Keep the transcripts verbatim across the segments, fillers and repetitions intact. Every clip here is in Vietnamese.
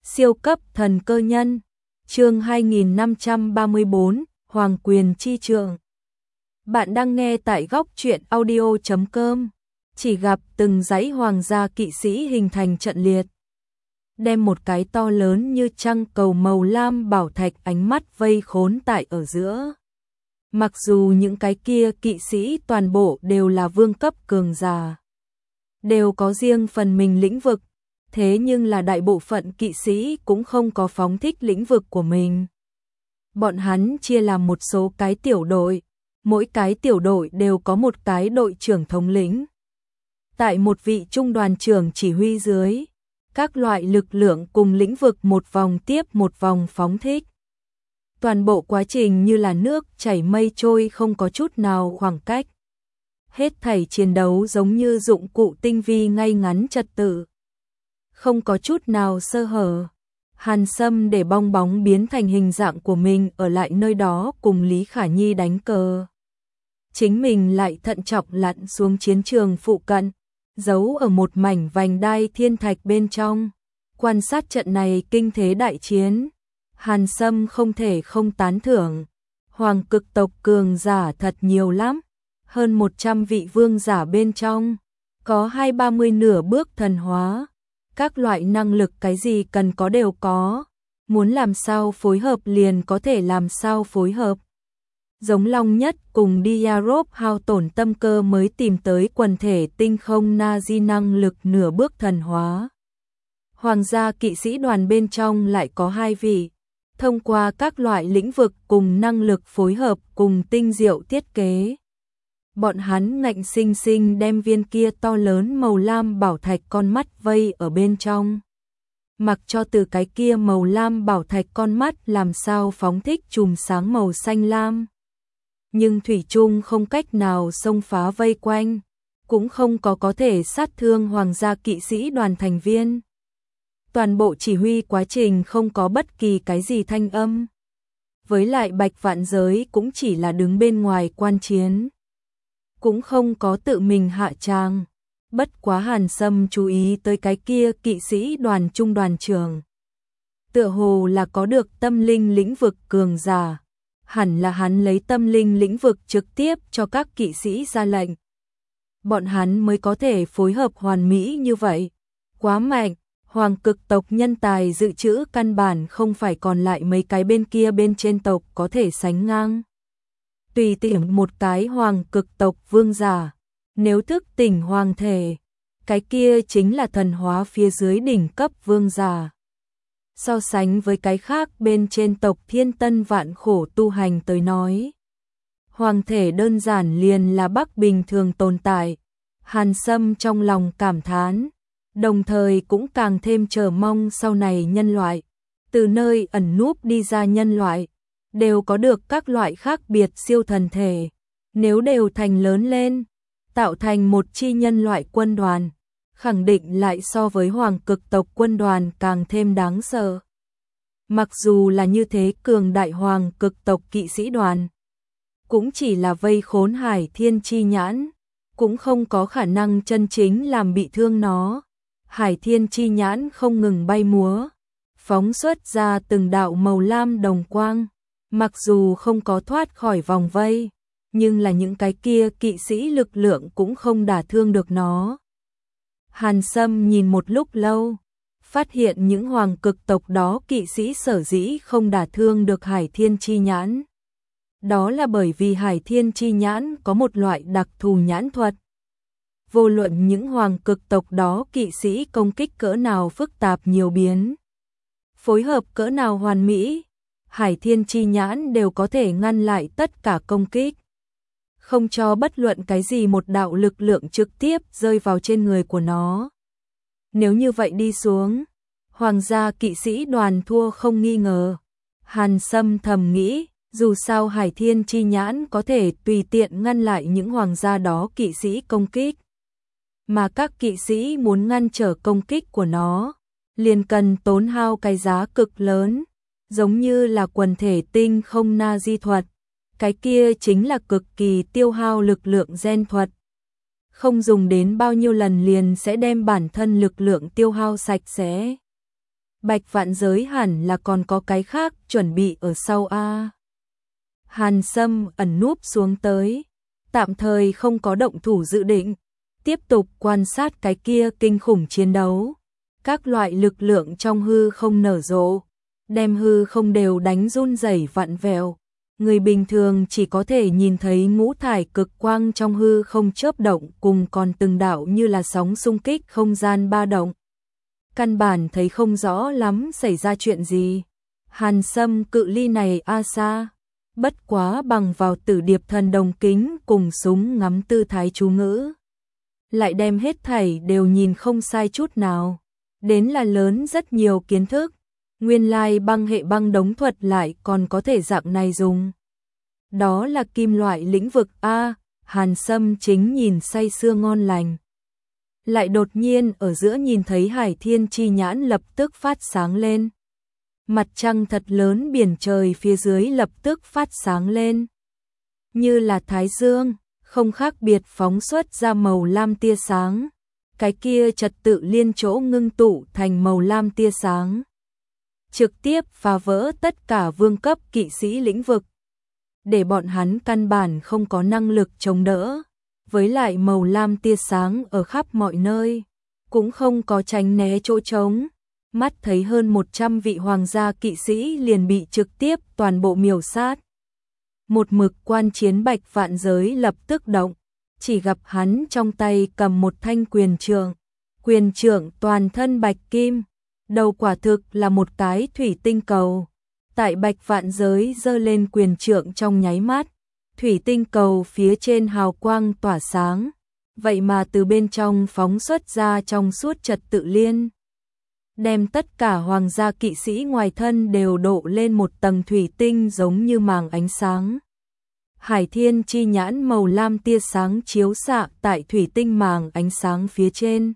Siêu cấp thần cơ nhân, chương hai nghìn năm trăm ba mươi bốn, Hoàng quyền chi trượng. Bạn đang nghe tại góc truyện audio chấm com. Chỉ gặp từng dãy hoàng gia kỵ sĩ hình thành trận liệt, đem một cái to lớn như trăng cầu màu lam bảo thạch ánh mắt vây khốn tại ở giữa. Mặc dù những cái kia kỵ sĩ toàn bộ đều là vương cấp cường giả, đều có riêng phần mình lĩnh vực, thế nhưng là đại bộ phận kỵ sĩ cũng không có phóng thích lĩnh vực của mình. Bọn hắn chia làm một số cái tiểu đội, mỗi cái tiểu đội đều có một cái đội trưởng thống lĩnh. Tại một vị trung đoàn trưởng chỉ huy dưới, các loại lực lượng cùng lĩnh vực một vòng tiếp một vòng phóng thích. Toàn bộ quá trình như là nước chảy mây trôi, không có chút nào khoảng cách. Hết thảy chiến đấu giống như dụng cụ tinh vi ngay ngắn trật tự, không có chút nào sơ hở. Hàn Sâm để bong bóng biến thành hình dạng của mình ở lại nơi đó cùng Lý Khả Nhi đánh cờ. Chính mình lại thận trọng lặn xuống chiến trường phụ cận, giấu ở một mảnh vành đai thiên thạch bên trong, quan sát trận này kinh thế đại chiến. Hàn Sâm không thể không tán thưởng, hoàng cực tộc cường giả thật nhiều lắm, hơn một trăm vị vương giả bên trong, có hai ba mươi nửa bước thần hóa, các loại năng lực cái gì cần có đều có, muốn làm sao phối hợp liền có thể làm sao phối hợp. Giống Long Nhất cùng Diarop hao tổn tâm cơ mới tìm tới quần thể tinh không Nazi năng lực nửa bước thần hóa. Hoàng gia kỵ sĩ đoàn bên trong lại có hai vị, thông qua các loại lĩnh vực cùng năng lực phối hợp cùng tinh diệu thiết kế. Bọn hắn ngạnh sinh sinh đem viên kia to lớn màu lam bảo thạch con mắt vây ở bên trong. Mặc cho từ cái kia màu lam bảo thạch con mắt làm sao phóng thích chùm sáng màu xanh lam, nhưng thủy chung không cách nào xông phá vây quanh, cũng không có có thể sát thương hoàng gia kỵ sĩ đoàn thành viên. Toàn bộ chỉ huy quá trình không có bất kỳ cái gì thanh âm. Với lại Bạch Vạn Giới cũng chỉ là đứng bên ngoài quan chiến, cũng không có tự mình hạ tràng. Bất quá Hàn Sâm chú ý tới cái kia kỵ sĩ đoàn trung đoàn trưởng, tựa hồ là có được tâm linh lĩnh vực cường giả, hẳn là hắn lấy tâm linh lĩnh vực trực tiếp cho các kỵ sĩ ra lệnh. Bọn hắn mới có thể phối hợp hoàn mỹ như vậy. Quá mạnh, hoàng cực tộc nhân tài dự trữ căn bản không phải còn lại mấy cái bên kia bên trên tộc có thể sánh ngang. Tùy tiện một cái hoàng cực tộc vương giả, nếu thức tỉnh hoàng thể, cái kia chính là thần hóa phía dưới đỉnh cấp vương giả. So sánh với cái khác bên trên tộc thiên tân vạn khổ tu hành tới nói, hoàng thể đơn giản liền là bắc bình thường tồn tại. Hàn Sâm trong lòng cảm thán, đồng thời cũng càng thêm chờ mong sau này nhân loại, từ nơi ẩn núp đi ra nhân loại, đều có được các loại khác biệt siêu thần thể. Nếu đều thành lớn lên, tạo thành một chi nhân loại quân đoàn, khẳng định lại so với hoàng cực tộc quân đoàn càng thêm đáng sợ. Mặc dù là như thế, cường đại hoàng cực tộc kỵ sĩ đoàn cũng chỉ là vây khốn Hải Thiên chi nhãn, cũng không có khả năng chân chính làm bị thương nó. Hải Thiên chi nhãn không ngừng bay múa, phóng xuất ra từng đạo màu lam đồng quang, mặc dù không có thoát khỏi vòng vây, nhưng là những cái kia kỵ sĩ lực lượng cũng không đả thương được nó. Hàn Sâm nhìn một lúc lâu, phát hiện những hoàng cực tộc đó kỵ sĩ sở dĩ không đả thương được Hải Thiên chi nhãn, đó là bởi vì Hải Thiên chi nhãn có một loại đặc thù nhãn thuật. Vô luận những hoàng cực tộc đó kỵ sĩ công kích cỡ nào phức tạp nhiều biến, phối hợp cỡ nào hoàn mỹ, Hải Thiên chi nhãn đều có thể ngăn lại tất cả công kích, không cho bất luận cái gì một đạo lực lượng trực tiếp rơi vào trên người của nó. Nếu như vậy đi xuống, hoàng gia kỵ sĩ đoàn thua không nghi ngờ. Hàn Sâm thầm nghĩ, dù sao Hải Thiên chi nhãn có thể tùy tiện ngăn lại những hoàng gia đó kỵ sĩ công kích, mà các kỵ sĩ muốn ngăn trở công kích của nó, liền cần tốn hao cái giá cực lớn, giống như là quần thể tinh không Nazi thuật, cái kia chính là cực kỳ tiêu hao lực lượng gen thuật. Không dùng đến bao nhiêu lần liền sẽ đem bản thân lực lượng tiêu hao sạch sẽ. Bạch Vạn Giới hẳn là còn có cái khác chuẩn bị ở sau a. Hàn Sâm ẩn núp xuống tới, tạm thời không có động thủ dự định, tiếp tục quan sát cái kia kinh khủng chiến đấu. Các loại lực lượng trong hư không nở rộ, đem hư không đều đánh run rẩy vặn vẹo. Người bình thường chỉ có thể nhìn thấy ngũ thải cực quang trong hư không chớp động cùng còn từng đạo như là sóng xung kích không gian ba động. Căn bản thấy không rõ lắm xảy ra chuyện gì. Hàn Sâm cự ly này a xa, bất quá bằng vào Tử Điệp Thần Đồng kính cùng súng ngắm tư thái chú ngữ, lại đem hết thảy đều nhìn không sai chút nào. Đến là lớn rất nhiều kiến thức, nguyên lai băng hệ băng đống thuật lại còn có thể dạng này dùng. Đó là kim loại lĩnh vực a. Hàn Sâm chính nhìn say sưa ngon lành, lại đột nhiên ở giữa nhìn thấy Hải Thiên chi nhãn lập tức phát sáng lên. Mặt trăng thật lớn biển trời phía dưới lập tức phát sáng lên, như là thái dương, không khác biệt phóng xuất ra màu lam tia sáng. Cái kia trật tự liên chỗ ngưng tụ thành màu lam tia sáng, trực tiếp phá vỡ tất cả vương cấp kỵ sĩ lĩnh vực, để bọn hắn căn bản không có năng lực chống đỡ. Với lại màu lam tia sáng ở khắp mọi nơi, cũng không có tránh né chỗ trống. Mắt thấy hơn một trăm vị hoàng gia kỵ sĩ liền bị trực tiếp toàn bộ miểu sát. Một mực quan chiến Bạch Vạn Giới lập tức động, chỉ gặp hắn trong tay cầm một thanh quyền trượng, quyền trượng toàn thân bạch kim, đầu quả thực là một cái thủy tinh cầu. Tại Bạch Vạn Giới giơ lên quyền trượng trong nháy mắt, thủy tinh cầu phía trên hào quang tỏa sáng, vậy mà từ bên trong phóng xuất ra trong suốt trật tự liên, đem tất cả hoàng gia kỵ sĩ ngoài thân đều độ lên một tầng thủy tinh giống như màng ánh sáng. Hải Thiên chi nhãn màu lam tia sáng chiếu xạ tại thủy tinh màng ánh sáng phía trên,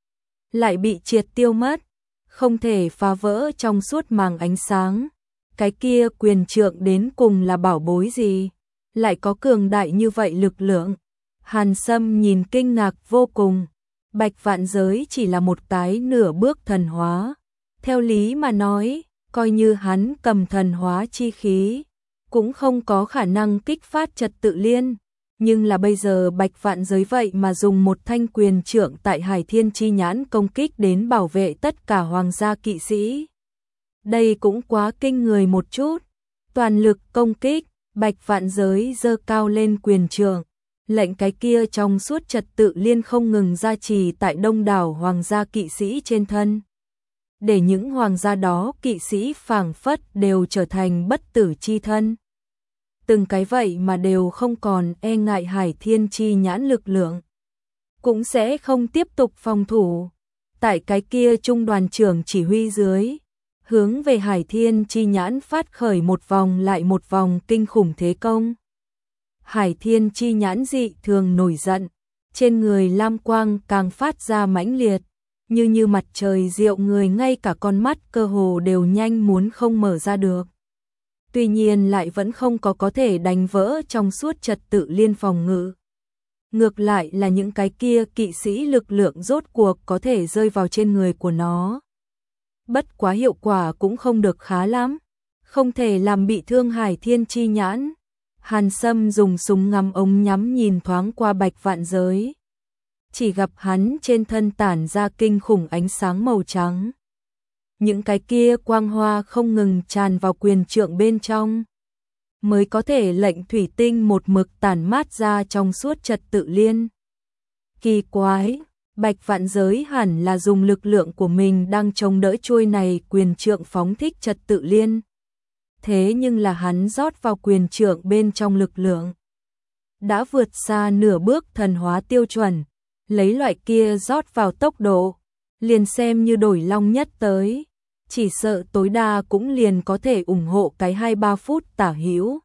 lại bị triệt tiêu mất, không thể phá vỡ trong suốt màng ánh sáng. Cái kia quyền trượng đến cùng là bảo bối gì, lại có cường đại như vậy lực lượng? Hàn Sâm nhìn kinh ngạc vô cùng. Bạch Vạn Giới chỉ là một cái nửa bước thần hóa, theo lý mà nói, coi như hắn cầm thần hóa chi khí, cũng không có khả năng kích phát trật tự liên. Nhưng là bây giờ Bạch Vạn Giới vậy mà dùng một thanh quyền trượng tại Hải Thiên chi nhãn công kích đến bảo vệ tất cả hoàng gia kỵ sĩ. Đây cũng quá kinh người một chút. Toàn lực công kích, Bạch Vạn Giới giơ cao lên quyền trượng, lệnh cái kia trong suốt trật tự liên không ngừng gia trì tại đông đảo hoàng gia kỵ sĩ trên thân, để những hoàng gia đó kỵ sĩ phảng phất đều trở thành bất tử chi thân. Từng cái vậy mà đều không còn e ngại Hải Thiên chi nhãn lực lượng, cũng sẽ không tiếp tục phòng thủ. Tại cái kia trung đoàn trưởng chỉ huy dưới, hướng về Hải Thiên chi nhãn phát khởi một vòng lại một vòng kinh khủng thế công. Hải Thiên chi nhãn dị thường nổi giận, trên người lam quang càng phát ra mãnh liệt, như như mặt trời diệu người, ngay cả con mắt cơ hồ đều nhanh muốn không mở ra được. Tuy nhiên lại vẫn không có có thể đánh vỡ trong suốt trật tự liên phòng ngự. Ngược lại là những cái kia kỵ sĩ lực lượng rốt cuộc có thể rơi vào trên người của nó. Bất quá hiệu quả cũng không được khá lắm, không thể làm bị thương Hải Thiên chi nhãn. Hàn Sâm dùng súng ngắm ống nhắm nhìn thoáng qua Bạch Vạn Giới, chỉ gặp hắn trên thân tản ra kinh khủng ánh sáng màu trắng. Những cái kia quang hoa không ngừng tràn vào quyền trượng bên trong, mới có thể lệnh thủy tinh một mực tản mát ra trong suốt trật tự liên. Kỳ quái, Bạch Vạn Giới hẳn là dùng lực lượng của mình đang chống đỡ chuôi này quyền trượng phóng thích trật tự liên. Thế nhưng là hắn rót vào quyền trượng bên trong lực lượng đã vượt xa nửa bước thần hóa tiêu chuẩn, lấy loại kia rót vào tốc độ, liền xem như đổi long nhất tới, chỉ sợ tối đa cũng liền có thể ủng hộ cái hai ba phút tả hữu.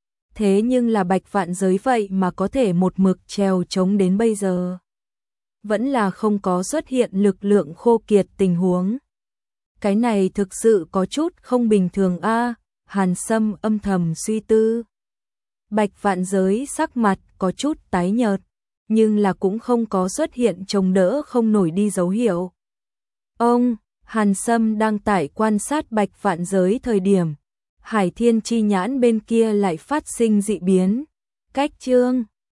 Thế nhưng là Bạch Vạn Giới vậy mà có thể một mực trèo chống đến bây giờ, vẫn là không có xuất hiện lực lượng khô kiệt tình huống. Cái này thực sự có chút không bình thường a. Hàn Sâm âm thầm suy tư. Bạch Vạn Giới sắc mặt có chút tái nhợt, nhưng là cũng không có xuất hiện chống đỡ không nổi đi dấu hiệu. Ông, Hàn Sâm đang tải quan sát Bạch Vạn Giới thời điểm Hải Thiên chi nhãn bên kia lại phát sinh dị biến. Cách chương